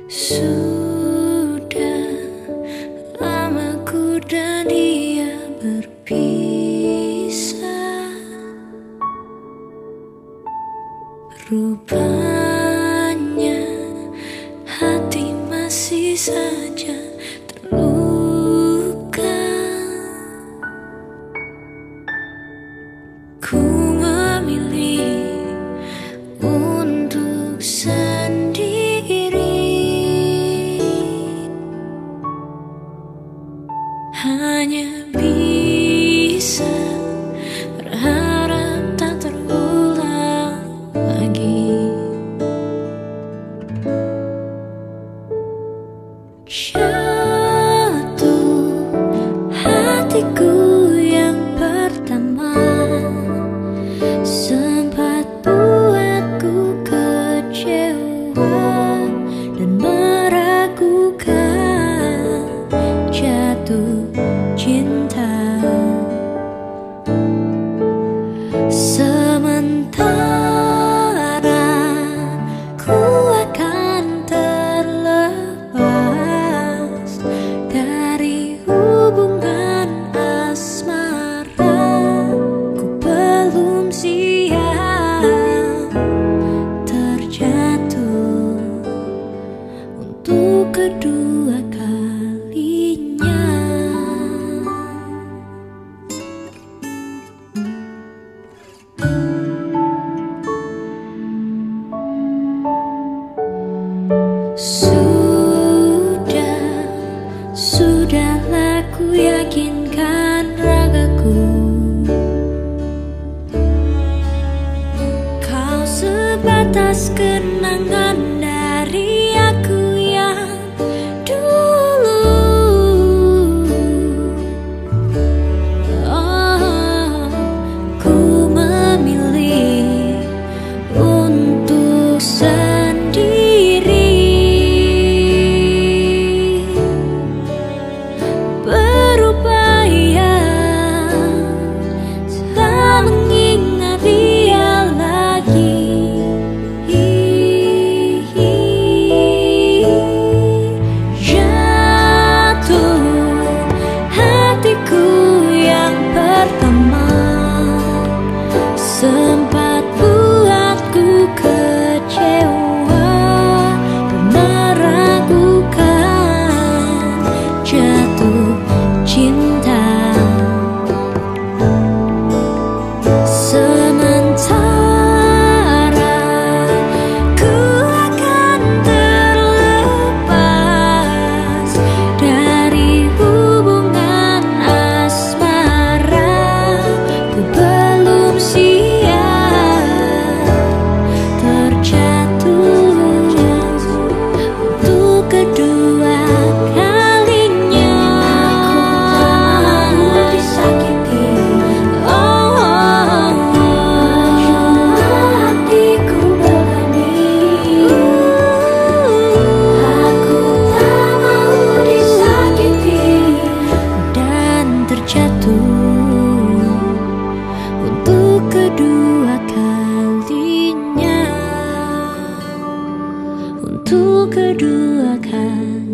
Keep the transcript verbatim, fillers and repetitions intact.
Sudah lama ku dan dia berpisah. Rupanya hati masih saja terluka. Ku memilih untuk sendiri, hanya bisa berharap tak terulang lagi. Jatuh hatiku yang pertama sempat buatku kecewa dan meragukan jatuh cinta. Sementara ku akan terlepas dari hubungan asmara, ku belum siap terjatuh untuk kedua kalinya. Sudah, sudahlah ku yakinkan ragaku, kau sebatas kenangan dari aku yang dulu. Oh, ku memilih untuk sendiri, berupaya tak mengingat dia lagi. Jatuh hatiku yang pertama sempat buatku kecewa dan meragukan jatuh cinta. Sementara ku akan terlepas dari hubungan asmara, ku belum siap terjatuh untuk kedua kalinya. Aku tak mau disakiti. Oh, oh, oh. Hatiku berani. Aku tak mau disakiti dan terjatuh untuk kedua kalinya, untuk kedua kalinya.